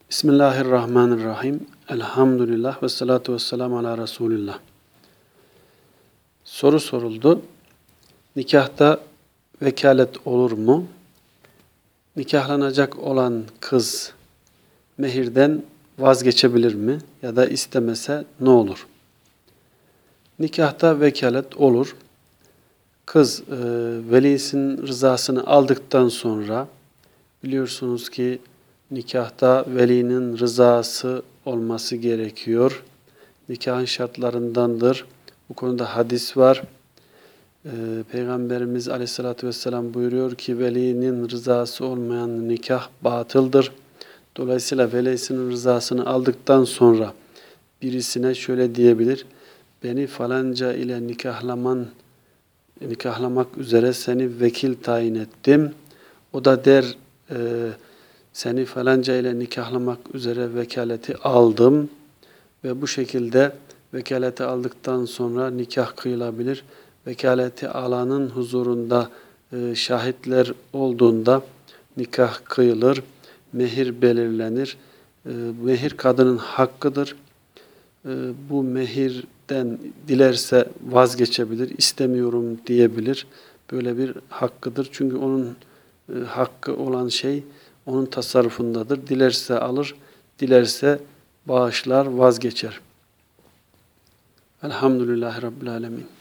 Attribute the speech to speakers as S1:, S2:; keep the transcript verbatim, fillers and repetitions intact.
S1: Bismillahirrahmanirrahim. Elhamdülillah ve salatu ve selamu ala Resulillah. Soru soruldu. Nikahta vekalet olur mu? Nikahlanacak olan kız mehirden vazgeçebilir mi? Ya da istemese ne olur? Nikahta vekalet olur. Kız e, velisinin rızasını aldıktan sonra biliyorsunuz ki nikahta velinin rızası olması gerekiyor. Nikahın şartlarındandır. Bu konuda hadis var. Ee, Peygamberimiz Aleyhisselatü Vesselam buyuruyor ki velinin rızası olmayan nikah batıldır. Dolayısıyla velisinin rızasını aldıktan sonra birisine şöyle diyebilir. Beni falanca ile nikahlaman, nikahlamak üzere seni vekil tayin ettim. O da der e, seni falanca ile nikahlamak üzere vekaleti aldım ve bu şekilde vekaleti aldıktan sonra nikah kıyılabilir. Vekaleti alanın huzurunda e, şahitler olduğunda nikah kıyılır, mehir belirlenir. E, mehir kadının hakkıdır. E, bu mehirden dilerse vazgeçebilir, istemiyorum diyebilir. Böyle bir hakkıdır. Çünkü onun e, hakkı olan şey onun tasarrufundadır. Dilerse alır, dilerse bağışlar, vazgeçer. Elhamdülillahi Rabbil Alemin.